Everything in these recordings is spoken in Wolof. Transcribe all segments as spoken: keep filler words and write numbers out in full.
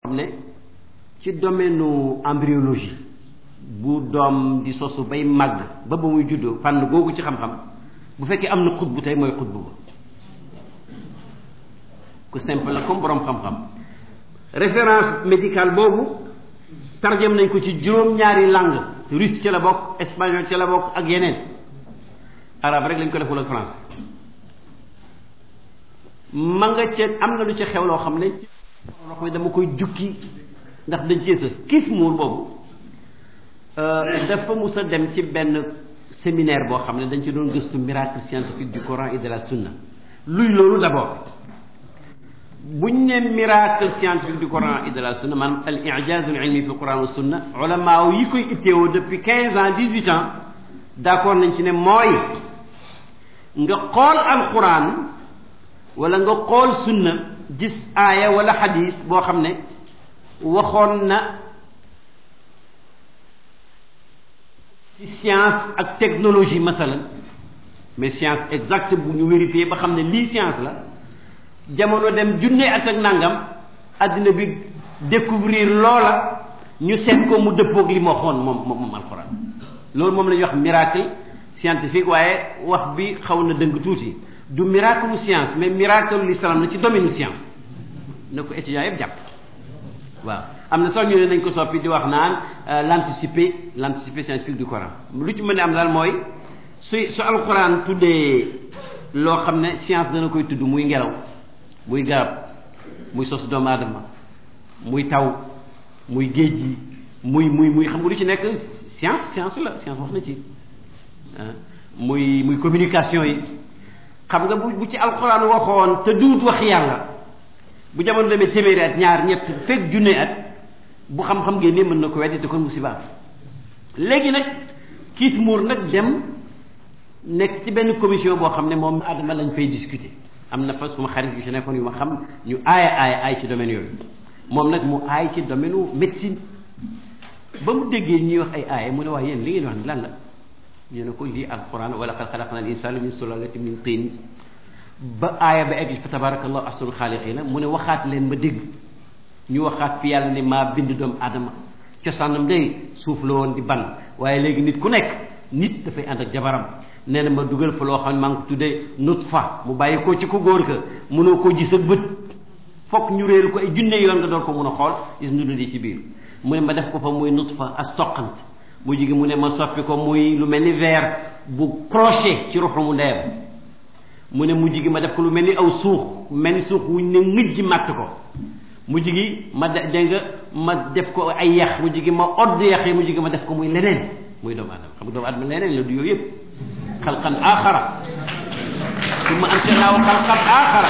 xam ne ci domaine embryologie bu doom di sosu bay màgg ba ba muy juddoo fànn googu ci xam-xam bu fekkee am na xutbu tey mooy xutbu ba ku simple la comme borom xam-xam référence médicale boobu tarjam nañ ko ci juróom-ñaari langue russe ci la bokk espagnol ci la bokk ak yeneen arabe rek lañ ko deful ak français ma nga ca am na lu ci xew loo xam ne loo xam ne dama koy jukki ndax dañ cee sës kiis muur boobu dafa mus a dem ci benn séminaire boo xam ne dañ ci doon gëstu miracle scientifique du Coran et de la Sunna luy loolu d'abord buñ ne miracle scientifique du Coran et de la Sunna maanaam al i'jaz al ilmi fi al Coran wa Sunna ulama yi koy itteewoo depuis quinze ans dix-huit ans d'accord nañ ci ne mooy nga xool al Quran wala nga xool sunna gis aaya wala xadis boo xam ne waxoon na ci science ak technologie masalan mais science exacte bu ñu vérifier ba xam ne lii science la jamono dem junne at ak nangam addina bi découvrir loola ñu seet ko mu dëppoog li ma waxoon moom moom alxuraan loolu moom la ñuy wax miracle scientifique waaye wax bi xaw na dëng tuuti du miracle science mais miracle l'islam la ci domaine science na ko étudiants yëpp jàpp waaw am na sax ñu ne nañ ko soppi di wax naan l'anticipé l'anticipé scientifique du Coran lu ci mën a am daal mooy su su alxuraan tuddee loo xam ne science dana koy tudd muy ngelaw muy garab muy sos doomu aadama muy taw muy géej gi muy muy muy xam nga lu ci nekk science science la science wax na ci muy muy communication yi xam nga bu bu ci alxuraan waxoon te duut wax yàlla bu jamono demee téeméeri at ñaar ñett fekk junne at bu xam-xam ngeen ne mën na ko weddi te kon musiba léegi nag kiis muur nag dem nekk ci benn commission boo xam ne moom adama lañ fay discuter am na fa suma xarit yu ci nekkoon yu ma xam ñu aaya aaya aay ci domaine yooyu moom nag mu aay ci domaine u médecine ba mu déggee ñuy wax ay aaya mu ne wax yéen li ngeen wax ni lan la ñu ne ko lii alquran wala qad xalaqna al insana min sulalatin min tin ba aaya ba egg fa tabarakallahu ahsanul xaaliqiina mu ne waxaat leen ma dégg ñu waxaat fi yàlla ne maa bind doomu aadama cosaanam day suuf la woon di ban waaye léegi nit ku nekk nit dafay ànd ak jabaram nee na ma dugal fa loo xam ne maa ngi ko tuddee nutfa mu bàyyi koo ci ko góor ka mënoo koo gis ak bët fokk ñu réeru ko ay junne yoon nga door ko mun a xool gis nu di ci biir mu ne ma def ko fa muy nutfa as toqant mu jigi mu ne ma soppi ko muy lu mel ni verre bu crochet ci ruxu mu ndeyam mu ne mujj gi ma def ko lu mel ni aw suux mel ni suux wuñ ne ngëj ji màtt ko mujj gi ma de dégg nga ma def ko ay yax mujj gi ma odd yax yi mujj gi ma def ko muy leneen muy doomu adama xam nga doomu adama leneen la du yooyu yëpp xalqan axara summa ansha'naahu xalqan axara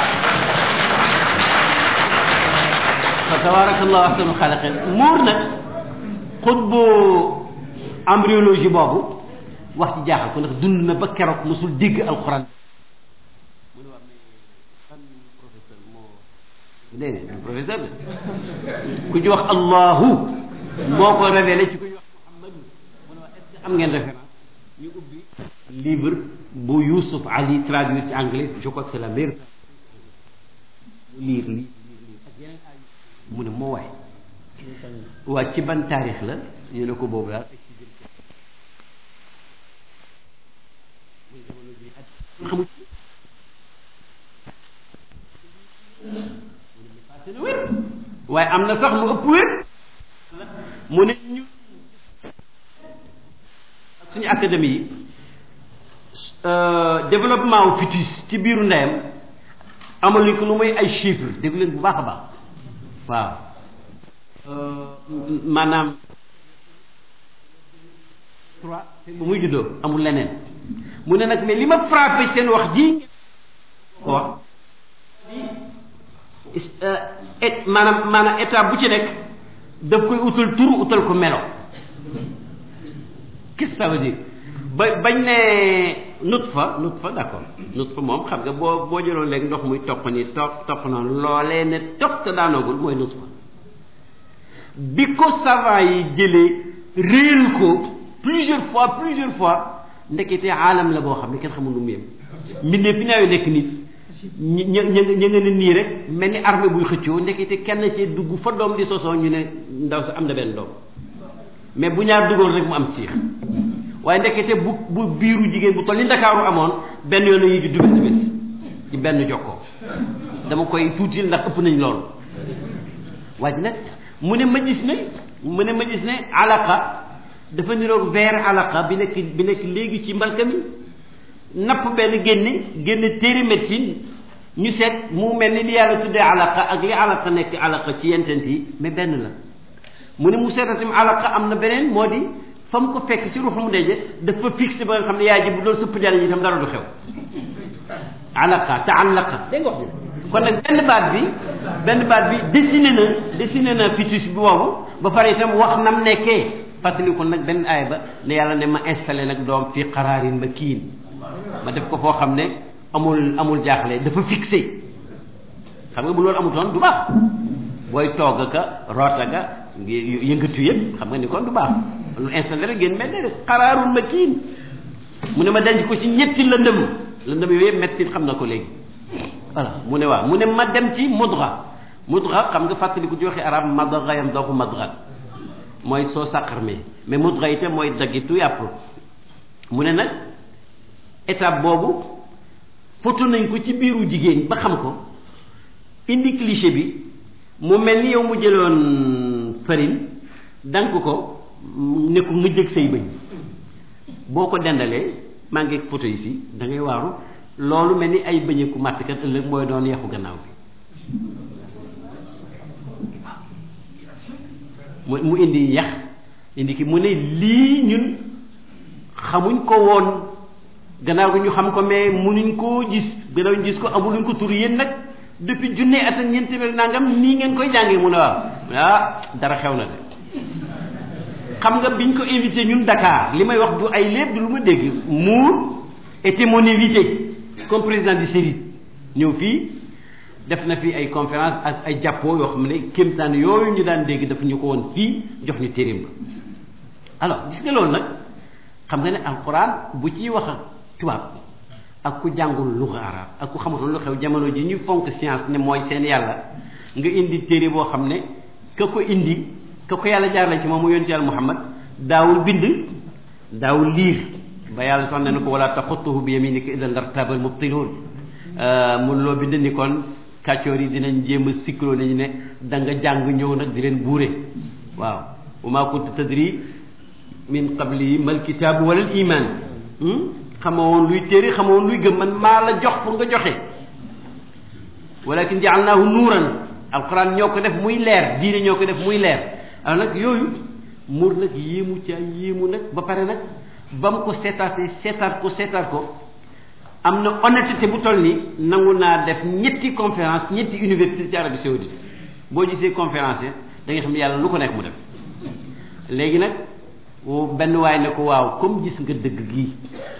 fa tabarakallahu ahsanul xaaliqiin muur nag xutbu embryologie boobu wax ci jaaxal ko ndax dund na ba keroog mosul dégg alxuraan mu ne wax ne fan professeur moo dégg nga professeur de ku ñu wax allahu moo ko révélé ci ku ñu wax muhammadu mu ne wax est-ce que am ngeen référence ñu ubbi livre bu Youssouf Ali traduit ci anglais je crois que c'est la meilleure mu lire lii ak yeneen ay mu ne moo waay waa ci ban taarix la ñu ne ko boobu daal xamul waaye am na sax lu ëpp wér mu ne ñu suñu académie yi développement wu fœtus ci biiru ndeyam amaluñ ko lu muy ay chiffres dégg leen bu baax a baax waaw maanaam trois bu muy juddoo amul leneen mu ne nag mais li ma frappé seen wax ji wax et maanaam maanaam état bu ci nekk daf koy utal tur utal ko melo qu'est-ce que ça veut dire ba bañ ne nutfa nutfa d'accord nutfa moom xam nga boo boo jëloon léegi ndox muy topp ni topp topp noonu loolee ne topp te daanoogul mooy nutfa bi ko savant yi jëlee réel ko plusieurs fois plusieurs fois ndekete aalam la boo xam ne kenn xamul nu mu yem mbindee fi naayu nekk nit ñi ña ña ña nga ne nii rek mel ni armée buy xëccoo ndekete kenn ci dugg fa doom di sosoo ñu ne ndaw sa am na benn doom mais bu ñaar duggoon rek mu am siix waaye ndekete bu bu biiru jigéen bu toll ni Ndakaaru amoon benn yoon la ñuy juddu benn bés ci benn jokkoo dama koy tuutil ndax ëpp nañ loolu waaye nag mu ne ma gis ne mu ne ma gis ne alaqa dafa niroog verre alaqa bi nekk bi nekk léegi ci mbalka mi napp benn génne génne téere médecine ñu seet mu mel ni li yàlla tuddee alaqa ak li alaqa nekk alaqa ci yentent yi mais benn la mu ne mu seetatim alaqa am na beneen moo di fa mu ko fekk ci ruux mu deje dafa fixé ba nga xam ne yaay ji bu doon sëpp jariñ itam dara du xew alaqa taallaqa dégg nga wax bi kon nag benn baat bi benn baat bi dessiné na dessiné na fœtus bi boobu ba pare itam wax nam nekkee fàttali ko nag benn aay ba ne yàlla ne ma installé nag doom fii qaraarin makiin ma def ko foo xam ne amul amul jaaxle dafa fixé xam nga bu loolu amutoon du baax booy togg ka roota ka yëngatu yëpp xam nga ni kon du baax lu installé rek ngeen mel ne rek qaraarun makiin mu ne ma denc ko ci ñetti lëndëm lëndëm yooyu yëpp médecine xam na ko léegi voilà mu ne waaw mu ne ma dem ci mudra mudra xam nga fàttali ko ci waxi arab madra yam doo ko madra mooy soo sàqarmee mais mudra itam mooy daggitu yàpp mu ne nag étape boobu foto nañ ko ci biiru jigéen ba xam ko indi cliché bi mu mel ni yow mu jëloon farine dank ko ne ko nga jëg say bëñ boo ko dendalee maa ngi photo yi fii da ngay waaru loolu mel ni ay bëñeeku màttkat ëllëg mooy doon yaxu gannaaw bi mu indi yax indi ki mu ne lii ñun xamuñ ko woon gannaaw gi ñu xam ko mais munuñ koo gis gannaaw ñu gis ko amuluñ ko tur yéen nag depuis junne at ak ñeent téeméer nangam nii ngeen koy jàngee mu ne waaw ah dara xew na de xam nga biñ ko invité ñun Dakar li may wax du ay léeb du lu ma dégg Mour était mon invité comme président du série ñëw fii def na fi ay conférence ak ay jàppoo yoo xam ne kéemtaan yooyu ñu daan dégg dafa ñu ko woon fii jox ñu téeréem ba alors gis nga loolu nag xam nga ne alquran bu ciy wax ak tubaab ak ku jàngul luga arab ak ku xamatul lu xew jamono ji ñu fonk science ne mooy seen yàlla nga indi téere boo xam ne ka ko indi ka ko yàlla jaar la ci moom mu yonent yàlla Muhammad daawul bind daawul liir ba yàlla sax ne na ko wala taxutuhu bi yaminika idan lartabal mubtiluun mun loo bind ni kon kàccoor yi dinañ jéem a sikkiloo nañu ne da nga jàng ñëw nag di leen buure waaw wa maa kunta tadri min qabli mal kitaabu wala al iman xamoon luy téere xamoon luy gëm man maa la jox pour nga joxe walakin jaalnaahu nuuran alquran ñoo ko def muy leer diine ñoo ko def muy leer alors nag yooyu mur nag yéemu ca yéemu nag ba pare nag ba mu ko seetaatee seetaat ko seetaat ko am na honnêteté bu toll ni nangu naa def ñetti conférence ñetti université ci Arabie Saoudite boo gisee conférence da nga xam ne yàlla lu ko nekk mu def léegi nag benn waay ne ko waaw comme gis nga dëgg gii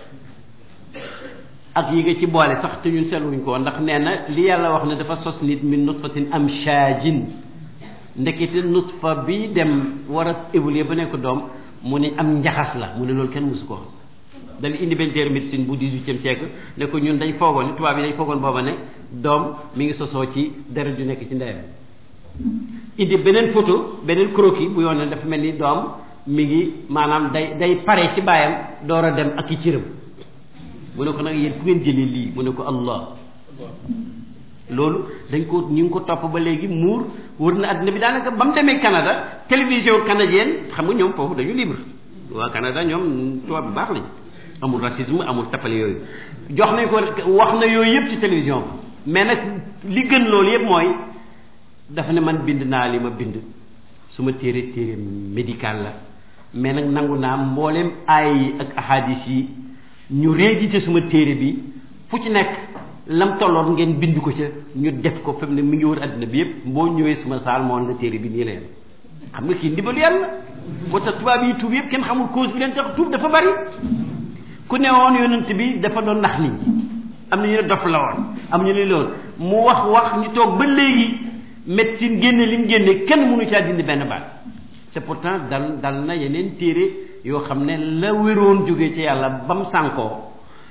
ak yi nga ci boole sax te ñun seetluñ ko ndax nee na li yàlla wax ne dafa sos nit min nutfatin amshajin ndekete nutfa bi dem war a évoluer ba nekk doom mu ne am njaxas la mu ne loolu kenn mësu ko xam dal indi benn téere médecine bu dix-huitième siècle ne ko ñun dañ foogoon li tubaab yi dañ foogoon booba ne doom mi ngi sosoo ci deret ju nekk ci ndeyam indi beneen photo beneen croquis bu yoon ne dafa mel ni doom mi ngi maanaam day day pare ci baayam door a dem ak i cëram mu ne ko nag yéen fu ngeen jëlee lii mu ne ko Allah loolu dañ ko ñu ngi ko topp ba léegi muur wër na àddina bi daanaka ba mu demee Canada télévision canadienne xam nga ñoom foofu dañu libre waa Canada ñoom tubaab bu baax lañ amul racisme amul tappale yooyu jox nañ ko wax na yooyu yëpp ci télévision bi mais nag li gën loolu yëpp mooy dafa ne man bind naa li ma bind su ma téere téere médical la mais nag nangu naa mbooleem aay yi ak ahadis yi ñu réédité suma téere bi fu ci nekk lam tolloon ngeen bind ko ca ñu def ko fam ne mi ngi wër àddina bi yëpp boo ñëwee suma saal moon la téere bi nii la yem xam nga kii ndibalu yàlla moo tax tubaab yi tuub yëpp kenn xamul cause bi leen tax tuub dafa bari ku ne woon yonent bi dafa doon nax nit ñi am na ñu ne dof la woon am ñu ne loolu mu wax wax ñu toog ba léegi médecine génne li mu génne kenn mënu caa dindi benn baat c'est pourtant dal dal na yeneen téere yoo xam ne la wéroon jógee ci yàlla ba mu sànkoo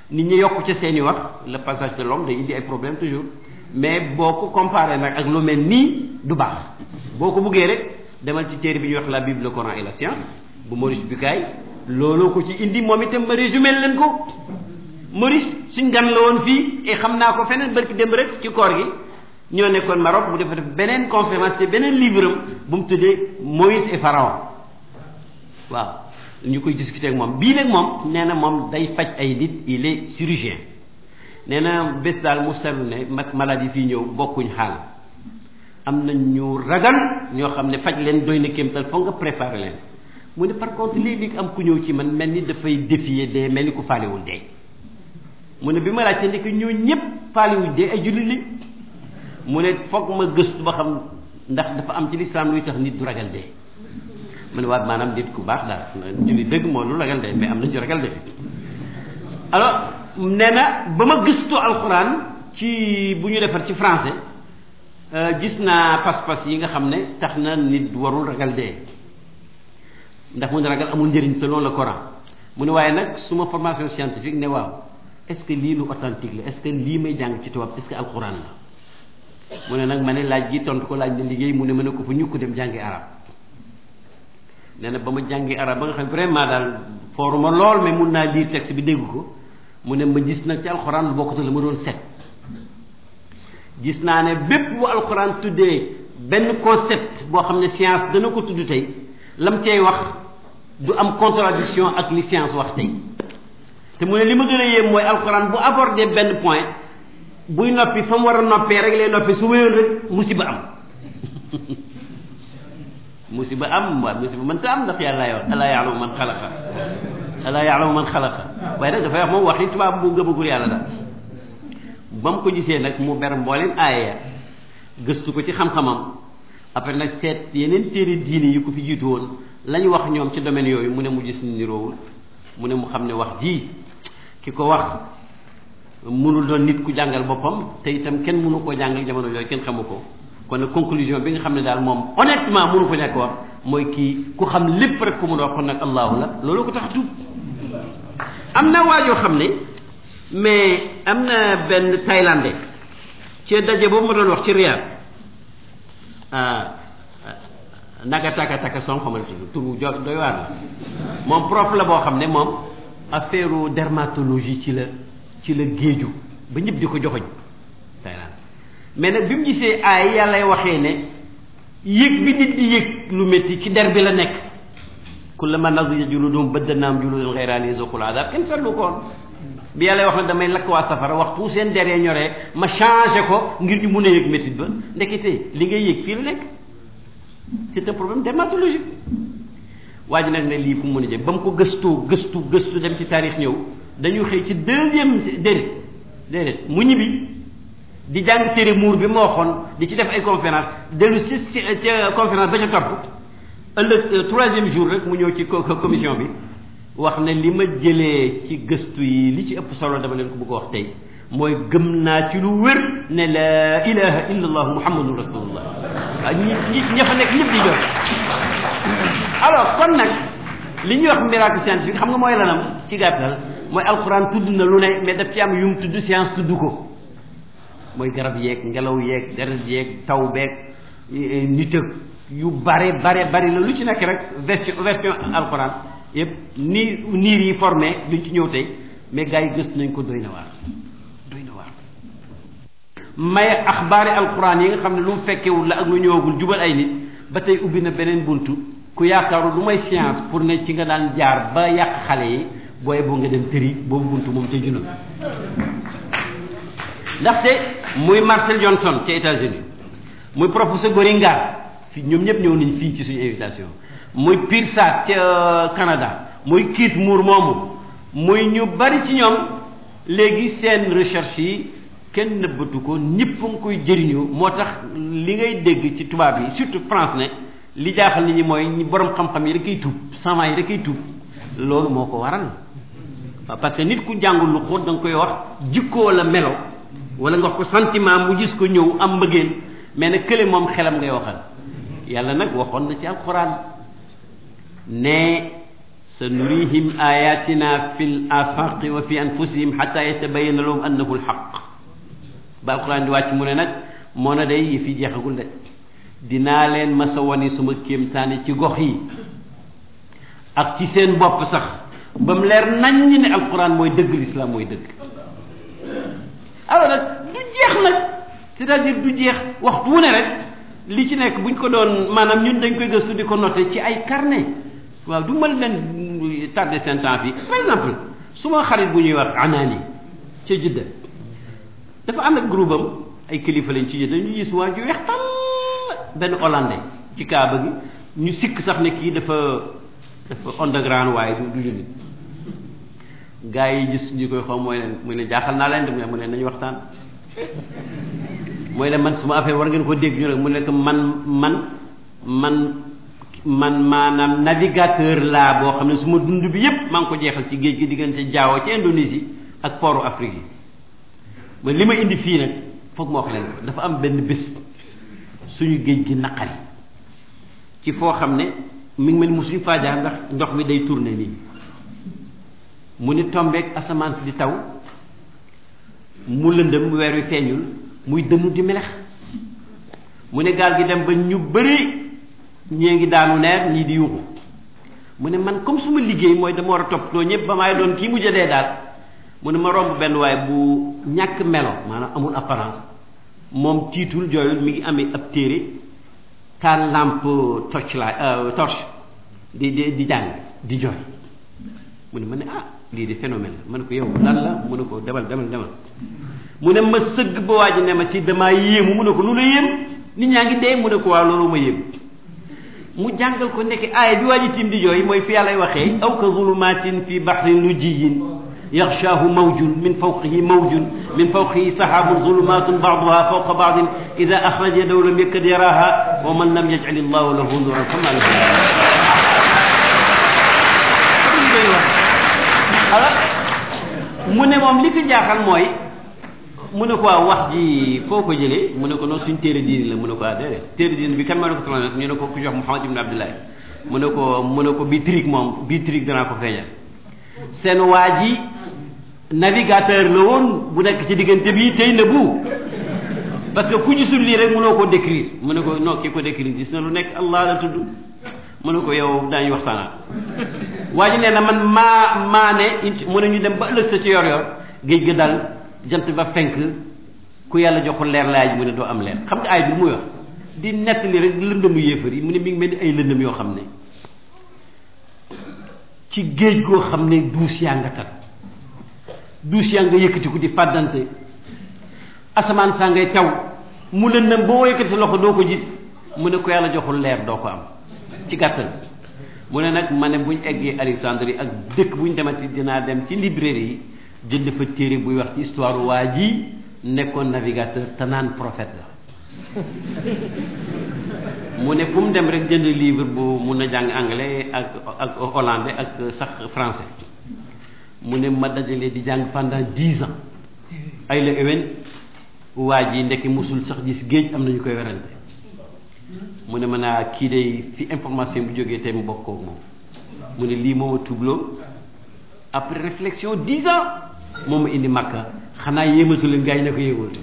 nit ñi yokk ca seeni wax le passage de l'homme day indi ay problème toujours mais boo ko comparé nag ak lu mel nii du baax boo ko buggee rek demal ci téere bi ñuy wax la Bible le Coran et la science bu Maurice Bucaille looloo ko ci indi moom itam ma résumé leen ko Maurice suñ gan la woon fii et xam naa ko feneen barki dem rek ci koor gi ñoo nekkoon Maroc mu defa def beneen conférence te beneen livre am bu mu tuddee Moïse et Pharaon waaw ñu koy discuter ak moom bii nag moom nee na moom day faj ay nit il est chirurgien nee na bés daal mu seetlu ne mag maladie fii ñëw bokkuñ xaal am na ñu ragal ñoo xam ne faj leen doy na kéemtal foog nga préparer leen mu ne par contre léegi am ku ñëw ci man mel ni dafay défier dee mel ni ku faalewul dee mu ne bi ma laajte ndek ñoo ñëpp faalewuñ dee ay jullit li mu ne foog ma gëstu ba xam ndax dafa am ci lislaam luy tax nit du ragal dee mu ne waat maanaam nit ku baax daal jullit dëgg moo lu ragal dee mais am na ñu ragal dee alors nee na ba ma gëstu alxuraan ci bu ñu defar ci français gis naa pas-pas yi nga xam ne tax na nit warul ragal dee ndax mu ne ragal amul njëriñ selon le Coran mu ne waaye nag suma formation scientifique ne waaw est-ce que lii lu authentique la est-ce que lii may jàng ci tubaab est-ce que alxuraan la mu ne nag ma ne laaj gi tontu ko laaj na liggéey mu ne ma ne ko fa ñu ko dem jàngi arab nee na ba ma jàngi arab ba nga xam vraiment daal fooruma lool mais mun naa lire texte bi dégg ko mu ne ma gis nag ci alxuraan lu bokkut la ma doon set gis naa ne bépp bu alxuraan tuddee benn concept boo xam ne science dana ko tudd tey lam cay wax du am contradiction ak li science wax tey te mu ne li ma gën a yéem mooy alxuraan bu abordé benn point buy noppi fa mu war a noppee rek lay noppi su wéyoon rek musiba am musiba am waaw musiba mënta am ndax yàlla wax alaa ya'lamu man xalaqa alaa ya'lamu man xalaqa waaye nag dafay wax moom waxi tubaab bu gëmagul yàlla daal ba mu ko gisee nag mu ber mbooleem aaya gëstu ko ci xam-xamam après nag seet yeneen téere diini yi ko fi jiitu woon la ñu wax ñoom ci domaine yooyu mu ne mu gis ni niroowul mu ne mu xam ne wax ji ki ko wax mënul doon nit ku jàngal boppam te itam kenn mënu koo jàngal jamono yooyu kenn xamu ko kon nag conclusion bi nga xam ne daal moom honnêtement mënu ko nekk wax mooy kii ku xam lépp rek ku mun a wax kon nag allahu la loolu ko tax tuub am na waajoo xam ne mais am na benn thaïlandais ci daje boobu ma doon wax ci Riyad naga taka taka son xamal tudd turu jo doy waar la moom prof la boo xam ne moom affaire dermatologie ci la ci la géeju ba ñëpp di ko joxoñ Thaïlande mais nag bi mu gisee ay yàllay waxee ne yëg bi nit di yëg lu métti ci der bi la nekk kullama nadijat juluduhum baddalnaahum juludan ghayrahaa liyazuuqul azaab kenn seetlu ko woon bi yàlla wax ne damay lakk waa safara waxtu seen deree ñoree ma changé ko ngir ñu mun a yëg métit ba ndekete li ngay yëg fii la nekk c'est un problème dermatologique waa ji nag ne lii fu mu mën a jëm ba mu ko gëstoo gëstu gëstu dem ci taarix ñëw dañu xëy ci deuxième déedéet déedéet mu ñibbi di jàng téere muur bi ma waxoon di ci def ay conférence dellu ci ca conférence ba ca topp ëllëg troisième jour rek mu ñëw ci commission bi wax ne li ma jëlee ci gëstu yi li ci ëpp solo dama leen ko bëgg a wax tey mooy gëm naa ci lu wér ne la ilaha illa allah muhammadun rasulullah waaw ñi ñi ña fa nekk ñëpp di jox alors kon nag li ñuy wax miracle scientifique xam nga mooy lanam ci gàttal mooy alxuraan tudd na lu ne mais daf ci am yum tudd science tudd ko mooy garab yeeg ngelaw yeeg deret yeeg taw beeg nit ak yu bare bare bari la lu ci nekk rek version version alxuraan yëpp ni niir yi formé duñ ci ñëw tey mais gars yi gëstu nañ ko doy na waar doy na waar may axbaari alxuraan yi nga xam ne lu mu fekkewul la ak lu ñëwagul jubal ay nit ba tey ubbi na beneen buntu ku yaakaaru lu may science pour ne ci nga daan jaar ba yàq xale yi booy boo nga dem tëri boobu buntu moom te junal ndaxte muy Marcel Johnson ca États-Unis muy professeur Goringa fi ñoom ñëpp ñëw nañ fii ci suñu invitation muy Pirsat ca Canada muy Keith Moore moomu muy ñu bari ci ñoom léegi seen recherche yi kenn nëbbatu ko ñëpp a ngi koy jëriñoo moo tax li ngay dégg ci tubaab yi surtout France ne li jaaxal nit ñi mooy ñi borom xam-xam yi rek ay tuub savant yi rek ay tuub loolu moo ko waral waaw parce que nit ku jàngul lu xóot da nga koy wax jikkoo la melo wala nga wax ko sentiment mu gis ko ñëw am mbëggeel mais nag kële moom xelam ngay waxal yàlla nag waxoon na ci alxuraan ne sanurihim ayatina fil afaqi wa fi anfusihim hatta yatabayyana lahum annahu alhaq ba alquran di wàcc mu ne nag moo na day yi fi jeexagul de dinaa leen masa wani suma kéemtaane ci gox yi ak ci seen bopp sax ba mu leer nañ ñi ne alquran mooy dëgg l'islam mooy dëgg alors nag du jeex nag c'est-à-dire du jeex waxtu wu ne rek li ci nekk buñ ko doon maanaam ñun dañ koy gëstu di ko noté ci ay carnet waaw du ma leen tardé seen temps fii par exemple su ma xarit bu ñuy wax anaani ca Jidda dafa ànd ak groupe am ay kilifa lañ ci Jidda ñu gis waa ju weex tàll benn hollandais ci kaaba gi ñu sikk sax ne kii dafa dafa underground waaye du du nit gars yi gis ñu koy xaw mooy leen muy leen jaaxal naa leen de mu ne nañu waxtaan mooy leen man suma affaire war ngeen ko dégg ñu rek mu nekk man man man man maanaam navigateur laa boo xam ne suma dund bi yépp maa ngi ko jeexal ci géej gi diggante Jaawo ci Indonésie ak port Afrique yi ma li ma indi fii nag foog ma wax leen ko dafa am benn bés suñu géej gi naqari ci foo xam ne mi ngi mel ni musuñu faa jaar ndax ndox mi day tourner nii mu ni tombeek asamaan si di taw mu lëndëm weer wi feeñul muy dënnu di melex mu ne gaal gi dem ba ñu bëri ñee ngi daanu neer ñii di yuuxu mu ne man comme suma liggéey mooy dama war a toppatoo ñëpp ba maay doon kii mu jëdee daal mu ne ma romb benn waaye bu ñàkk melo maanaam amul apparence moom tiitul jooyul mi ngi amee ab téere taal lampe torche la torche di di di jàng di jooy mu ne ma ne ah lii di phénomène la ma ne ko yow lan la mu ne ko demal demal demal mu ne ma sëgg ba waa ji ne ma si damaa yéemu mu ne ko lu la yéem nit ñaa ngi dee mu ne ko waaw loolu ma yéem mu jàngal ko nekk aaya bi waa ji tim di jooy mooy fi yàlla waxee aw ka zulumatin fi bahrin lujjiyin yaxshaahu mawjun min fawqihi mawjun min fawqihi sahabun zulumatun ba'duha fawqa ba'din ida axraja yadahu lam yakad yaraha wa man lam yaj'al illahu lahu nuran fama lahu mu ne moom li ko jaaxal mooy mu ne ko waaw wax ji foo ko jëlee mu ne ko noonu suñ téere diini la mu ne ko ah déedéet téere diini bi kan ma ne ko transmettre ñu ne ko ku jox Muhammad ibn Abdullahi mu ne ko mu ne ko bii trick moom bii trick danaa ko feeñal seen waa ji navigateur la woon bu nekk ci diggante bii tey na bu parce que ku gisul lii rek mënoo ko décrire mu ne ko non kii ko décrire gis na lu nekk Allah la tudd mu ne ko yow daañu waxtaanaat waa ji nee na man maa maa ne mu ne ñu dem ba ëllëg sa ci yor yor géej ga dal jant ba fenk ku yàlla joxul leer laaj mu ne doo am leer xam nga ay bi muy wax di nettali rek lëndëmu yéefar yi mu ne mi ngi mel ni ay lëndëm yoo xam ne ci géej goo xam ne duus yaa nga tat duus yaa nga yëkkati ko di fàddante asamaan saa ngay taw mu lëndëm boo yëkkati loxo doo ko gis mu ne ko yàlla joxul leer doo ko am ci gàttal mu ne nag ma ne buñ eggee Alexandrie ak dëkk buñ demati dinaa dem ci librairie yi jënd fa téere buy wax ci histoire waa ji nekkoon navigateur te naan prophète la mu ne fu mu dem rek jënd livre bu mun a jàng anglais ak ak hollandais ak sax français mu ne ma dajalee di jàng pendant dix ans ay la ewen waa ji ndekki musul sax gis géej am na ñu koy werante mu ne ma naa kii day fi information bu jógee tey mu bokk koog moom mu ne lii moo ma tuubloo après réflexion dix ans moom ma indi Makka xanaa yéematu leen gars yi ne ko yéematu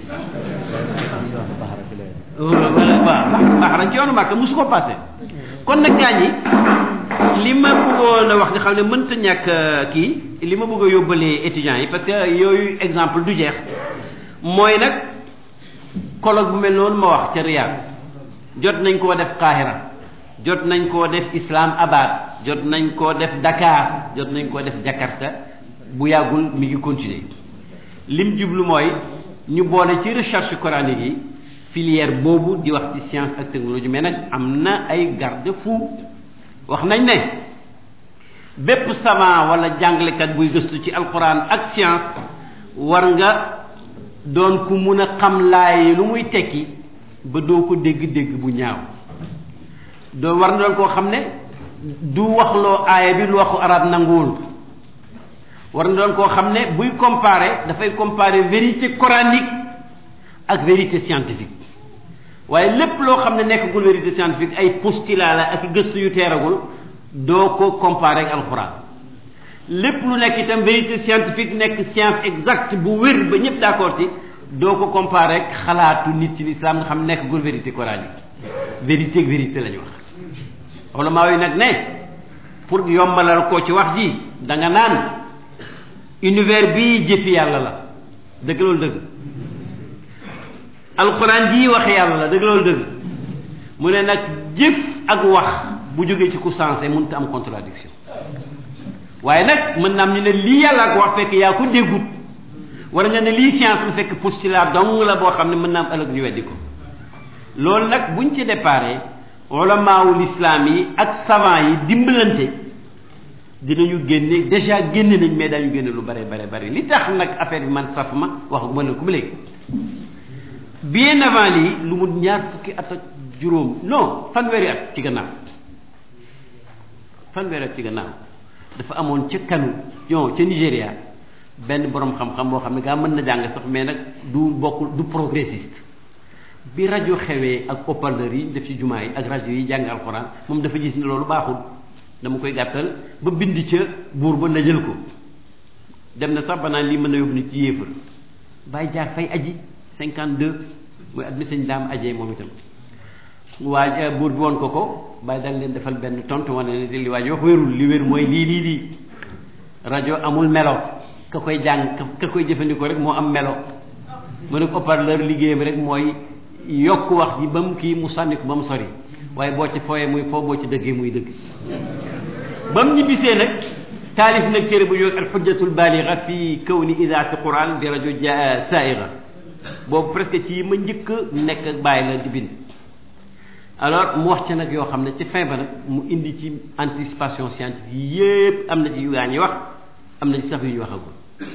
voilà waaw baax na ci yoonu Makka mosu ko passé kon nag gars yi li ma bëggoon a wax nga xam ne mënta ñàkk kii li ma bëgg a yóbbalee étudiants yi parce que yooyu exemple du jeex mooy nag colloque bu mel noonu ma wax ca Riyad jot nañ koo def Qahira jot nañ koo def Islam Abad jot nañ koo def Dakar jot nañ koo def Jakarta bu yàggul mi ngi continuer lim jublu mooy ñu boole ci recherche coranique yi filière boobu di wax ci science ak technologie mais nag am na ay garde-fou wax nañ ne bépp savant wala jàngalekat buy gëstu ci alquran ak science war nga doon ku mun a xam laay lu muy tekki ba doo ko dégg-dégg bu ñaaw doo war na doon koo xam ne du waxloo aaya bi lu waxu arab nanguwul war na doon koo xam ne buy comparer dafay comparer vérité coranique ak vérité scientifique waaye lépp loo xam ne nekkagul vérité scientifique ay postulat la ak gëstu yu teeragul doo ko comparer ak alxuraan lépp lu nekk itam vérité scientifique nekk science exacte bu wér ba ñëpp d'accord ci doo ko comparer ak xalaatu nit ci l'islam nga xam nekk gul vérité coranique vérité ak vérité la ñu wax ulama yi nag ne pour yombalal ko ci wax ji da nga naan univers bii jëfi yàlla la dëgg loolu dëgg alxuraan ji wax yàlla la dëgg loolu dëgg mu ne nag jëf ak wax bu jógee ci ku sensé mënut am contradiction waaye nag mën na am ñu ne lii yàlla ak wax fekk yaa ko déggut wala nga ne lii science la fekk postulat dong la boo xam ne mën na am ëllëg ñu weddi ko loolu nag buñ ci déparé ulamaawu l'islam yi ak savant yi dimbalante dinañu génne déjà génne nañ mais dañu génne lu bare bare bare li tax nag affaire bi man saf ma wax mën na ko ba léegi bien avant lii lu mu ñaar fukki at ak juróom non fanweeri at ci gannaaw fanweeri at ci gannaaw dafa amoon ca Kano non ca Nigéria benn borom xam-xam boo xam ne gaa mën na jàng sax mais nag du bokkul du progressiste bi rajo xewee ak haut-parleur yi def ci jumaa yi ak rajo yi jàng alxuraan moom dafa gis ni loolu baaxul dama koy gàttal ba bind ca buur ba la jël ko dem na sax ba naan lii mën na yóbbu nit ci yéefar bàyyi jaar fay aji cinquante deux mooy at mi sëñ daam ajee moom itam waaj buur bi woon ko ko bàyyi dal leen defal benn tontu wane ne li waaj wax wérul li wér mooy lii lii lii rajo amul melo ka koy jàng ka koy jëfandikoo rek moo am melo mu ne haut-parleur liggéeyam rek mooy yokk wax ji ba mu kii mu sànni ko ba mu sori waaye boo ci fooyee muy foo boo ci dëggee muy dëgg ba mu ñibbisee nag taalif nag téere bu ñëw al xujjatul baaliga fi kawni idaati quran bi rajo ja saaiga boobu presque ci ma njëkk nekk ak bàyyi la di bind alors mu wax ca nag yoo xam ne ci fin ba nag mu indi ci anticipation scientifique yépp am na ci yu gaa ñi wax am na ci sax yu ñu waxagul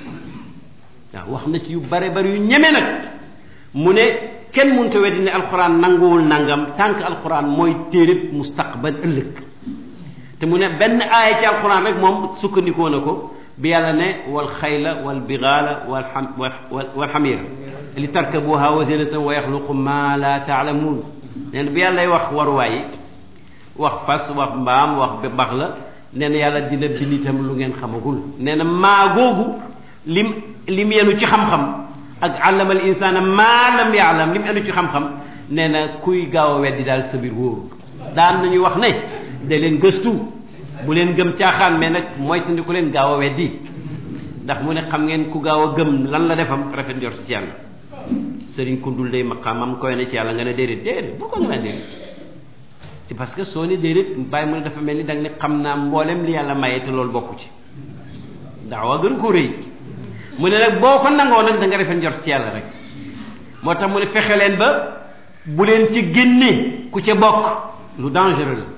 waaw wax na ci yu bare bari yu ñeme nag mu ne kenn mënut a weddi ne alxuraan nanguwul nangam tànk alxuraan mooy téereb mustaqbal ëllëg te mu ne benn aaya ci alxuraan rek moom sukkandikoo na ko bi yàlla ne wal xayla wal bigaala wal xam wal xamira li tarkabuha wa zinatan wa yaxluqu ma la taalamuun nee na bi yàlla wax waruwaay wax fas wax mbaam wax bax la nee na yàlla dina bind itam lu ngeen xamagul nee na maa googu lim lim yenu ci xam-xam ak allama al insana maa lam yaalam lim yenu ci xam-xam nee na kuy gaaw a weddi daal sa biir wóoru daan nañu wax ne da leen gëstu bu leen gëm caaxaan mais nag moytandi ku leen gaaw a weddi ndax mu ne xam ngeen ku gaaw a gëm lan la defam rafet njort ci yàlla sëriñ kundul day maqaamam koy na ci yàlla nga ne déedéet déedéet bu ko nga ne déedéet c'est parce que soo ne déedéet bàyyi mu ne dafa mel ni da nga ne xam naa mboolem li yàlla maye te loolu bokku ci daawa gën ko rëy mu ne nag boo ko nangoo nag da nga rafet njort ci yàlla rek moo tax mu ne fexe leen ba bu leen ci génne ku ca bokk lu dangereux la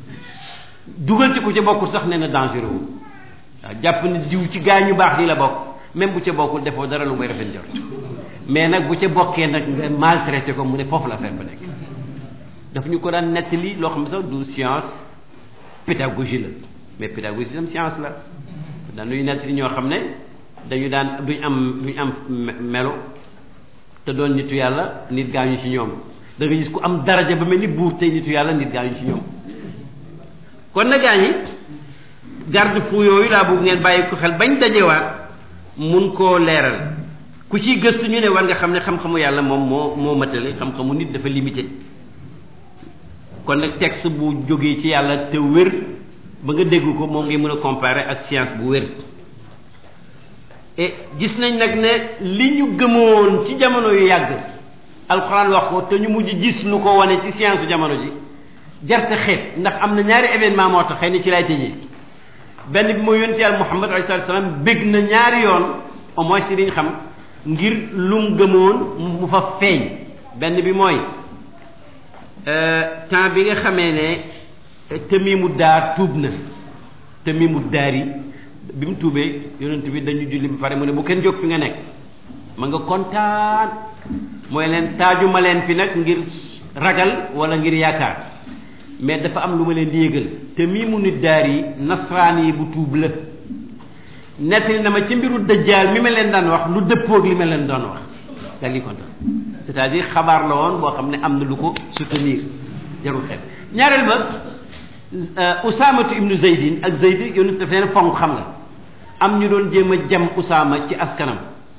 dugal ci ku ca bokkul sax nee na dangereux wu waaw jàpp ne diw ci gaa ñu baax ni la bokk même bu ca bokkul defoo dara lu muy rafet njort mais nag bu ca bokkee nag nga maltraité ko mu ne foofu la affaire ba nekk daf ñu ko daan nettali loo xam ne sax du science pédagogie la mais pédagogie tam science la dañuy nettali ñoo xam ne dañu daan duñ am duñ am melo te doon nitu yàlla nit gaañu ci ñoom da nga gis ku am daraja ba mel ni buur tey nitu yàlla nit gaañu ci ñoom kon na gaañi garde fou yooyu laa bëgg ngeen bàyyi ko xel bañ dajewaat mun koo leeral ku ciy gëstu ñu ne war nga xam ne xam-xamu yàlla moom moo moo matale xam-xamu nit dafa limité kon nag texte bu jógee ci yàlla te wér ba nga dégg ko moom ngi mën a comparer ak science bu wér et gis nañ nag ne li ñu gëmoon ci jamono yu yàgg alxuraan wax ko te ñu mujj gis lu ko wane ci science bu jamono ji jarte xeet ndax am na ñaari événement moo tax xëy na ci lay tëjee benn bi mooy yonent yàlla Muhammad alayhi salaatu salaam bég na ñaari yoon au moins ci liñ xam ngir lum gëmoon mu fa feeñ benn bi mooy temps bi nga xamee ne Tamiimu Daar tuub na Tamiimu Daar yi bi mu tuubee yonent bi dañu julli ba pare mu ne bu kenn jóg fi nga nekk ma nga kontaan mooy leen taajuma leen fi nag ngir ragal wala ngir yaakaar mais dafa am lu ma leen di yëgal Tamiimu Daar yi nasraan yi bu tuub la nettali na ma ci mbiru dajjaal mi ma leen daan wax lu dëppoog li ma leen doon wax daal di kontaan c'est-à-dire xabaar la woon boo xam ne am na lu ko soutenir jarul xel ñaareel ba Usaamatu ibnu Zaydin ak Zayd yonent daf leen fonk xam nga am ñu doon jéem a jam Usaama ci askanam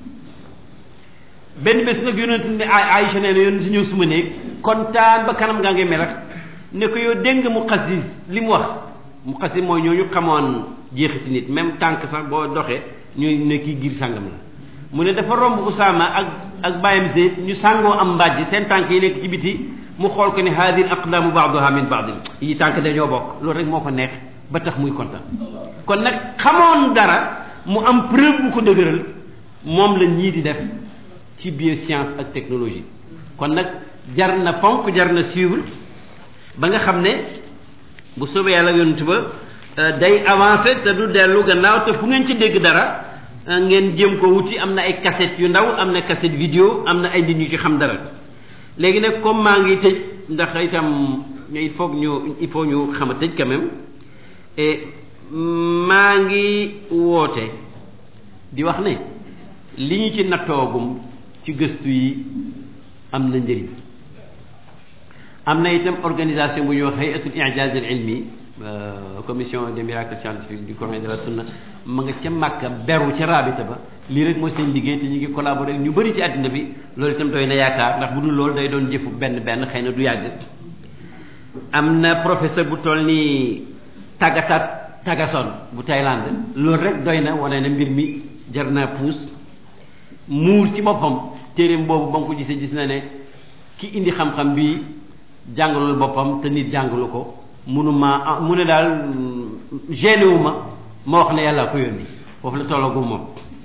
benn bés nag yonent ne Aïcha nee na yonent ñëw suma néeg kontaan ba kanam ngaa ngi melax ne ko yow dégg nga Muqasis li mu wax Muqasis mooy ñooñu xamoon jeexiti nit même tànk sax boo doxee ñuy ne kii giir sàngam la mu ne dafa romb Usaama ak ak bàyyam Zayd ñu sàngoo am mbàjj seen tànk yi nekk ci biti mu xool ko ne haadi al aqdaamu baaduha min baadin yi tànk dañoo bokk loolu rek moo ko neex ba tax muy kontaan kon nag xamoon dara mu am preuve bu ko dëgëral moom la ñii di def ci bioscience ak technologie kon nag jar na fonk jar na suivre ba nga xam ne bu soobee yàlla yonent ba day avancé te du dellu gannaaw te fu ngeen ci dégg dara ngeen jéem ko wuti am na ay cassette yu ndaw am na cassette vidéo am na ay nit ñu ci xam dara léegi nag comme maa ngi tëj ndax itam il faut ñu il faut ñu xam a tëj quand même et maa ngi woote di wax ne li ñu ci nattoogum ci gëstu yi am na njëriñ am na itam organisation bu ñuy wax hayatul i'jaz al ilmi commission des miracles scientifiques du Coran de la Sunna ma nga ca Makka beru ca rabita ba lii rek mooy seen liggéey te ñu ngi collaborer ñu bëri ci àddina bi loolu itam doy na yaakaar ndax bu dul loolu day doon jëfu benn benn xëy na du yàgg am na professeur bu toll ni Tagata Tagason bu Thaïlande loolu rek doy na wane na mbir mi jar naa puus muur ci boppam téereem boobu ba nga ko gisee gis na ne ki indi xam-xam bi jàngalul boppam te nit jàngalu ko munuma mu ne daal gêné wu ma ma wax ne yàlla ko yónni foofu la tollagum moom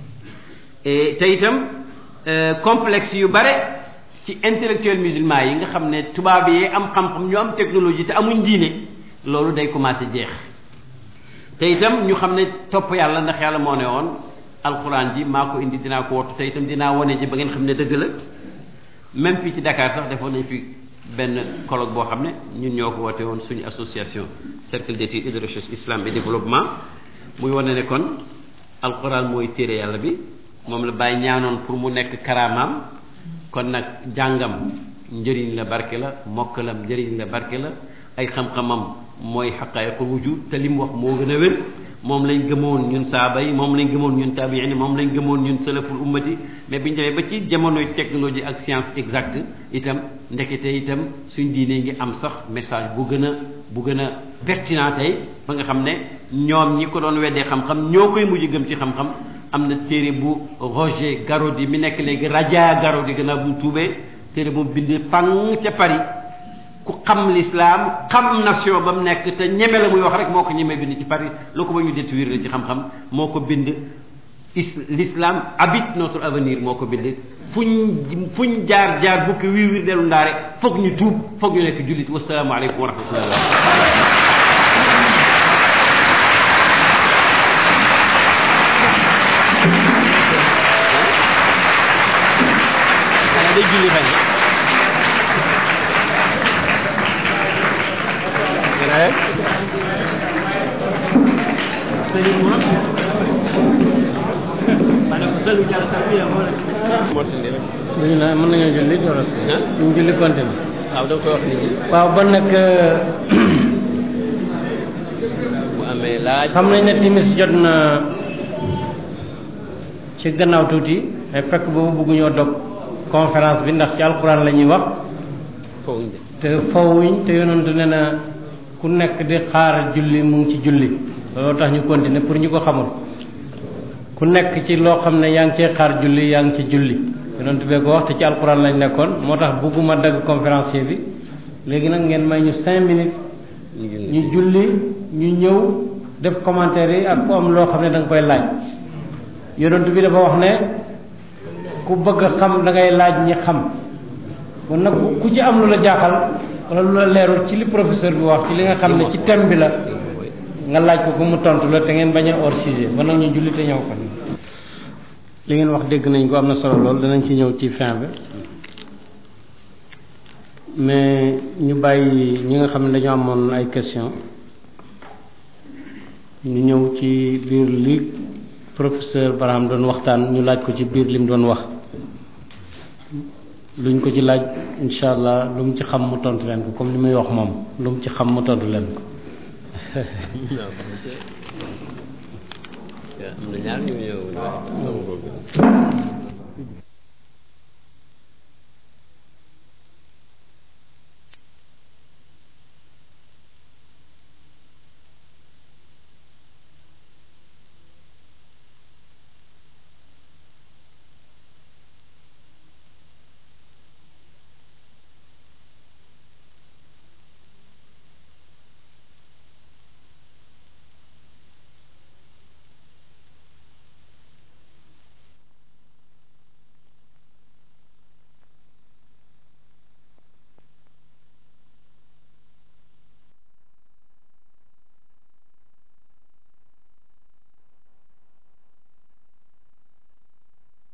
te itam complexe yu bare ci intellectuel musulman yi nga xam ne tubaab yi am xam-xam ñu am technologie te amuñ diine loolu day commencé jeex te itam ñu xam ne topp yàlla ndax yàlla moo ne woon alxuraan ji maa ko indi dinaa ko wattu te itam dinaa wane ji ba ngeen xam ne dëgg la même fii ci Dakar sax defoon nañ fi benn colloque boo xam ne ñun ñoo ko woote woon suñu association cercle d'études et de recherche islam et développement muy wane ne kon alxuraan mooy téere yàlla bi moom la bàyyi ñaanoon pour mu nekk karaamaam kon nag jàngam njëriñ la barke la mokkalam njëriñ la barke la ay xam-xamam mooy xaqaayiqul wujud te li mu wax moo gën a wér moom lañ gëmoon ñun saaba yi moom lañ gëmoon ñun tabiin moom lañ gëmoon ñun salaful ummati mais biñu demee ba ci jamonoy technologie ak science exacte itam ndekete itam suñ diine ngi am sax message bu gën a bu gën a pertinent tey ba nga xam ne ñoom ñi ko doon weddee xam-xam ñoo koy mujj gëm ci xam-xam am na téere bu Roger Garaudy mi nekk léegi Raja Garaudy gannaaw bu mu tuubee téere bu bind fang ca Paris ku xam l'islam xam nation ba mu nekk te ñeme la muy wax rek moo ko ñeme bind ci Paris loo ko ba ñu détruire ci xam-xam moo ko bind is l'islam habite notre avenir moo ko bind fuñ fuñ jaar jaar bukki wii wii dellu ndaare foog ñu tuub foog ñu nekk jullit wasalaamu aleykum wa rahmatullah day julli xëy na mën nañoo julli wala ñu julli continue waaw da nga koy wax nit ñi waaw ba nag bu amee laaj xam nañ ne timis jot na ci gannaaw tuuti ay fekk boobu bëgguñoo dog conférence bi ndax ci alxuraan la ñuy wax te fawuñ te yonentu ne na ku nekk di xaar julli mu ngi ci julli looloo tax ñu continuer pour ñu ko xamul ku nekk ci loo xam ne yaa ngi cee xaar julli yaa ngi ci julli yonentu bee ko wax te ci alxuraan lañ nekkoon moo tax bëgguma dagg conférencier bi léegi nag ngeen may ñu cinq minutes ñu julli ñu ñëw def commentaire yi ak ku am loo xam ne da nga koy laaj yonentu bi dafa wax ne ku bëgg a xam da ngay laaj ñi xam kon nag ku ci am lu la jaaxal wala lu la leerul ci li professeur bi wax ci li nga xam ne ci thème bi la nga laaj ko ku mu tontu la te ngeen bañ a hors sujet ba nag ñu julli te ñëw ko li ngeen wax dégg nañ ko am na solo lool danañ ci ñëw ci fin bi mais ñu bàyyi ñi nga xam ne dañoo amoon ay question ñu ñëw ci biir li professeur Barham doon waxtaan ñu laaj ko ci biir li mu doon wax luñ ko ci laaj insha allah lu mu ci xam mu tontu leen ko comme li muy wax moom lu mu ci xam mu tontu leen ko am na ñaar ñu ñëw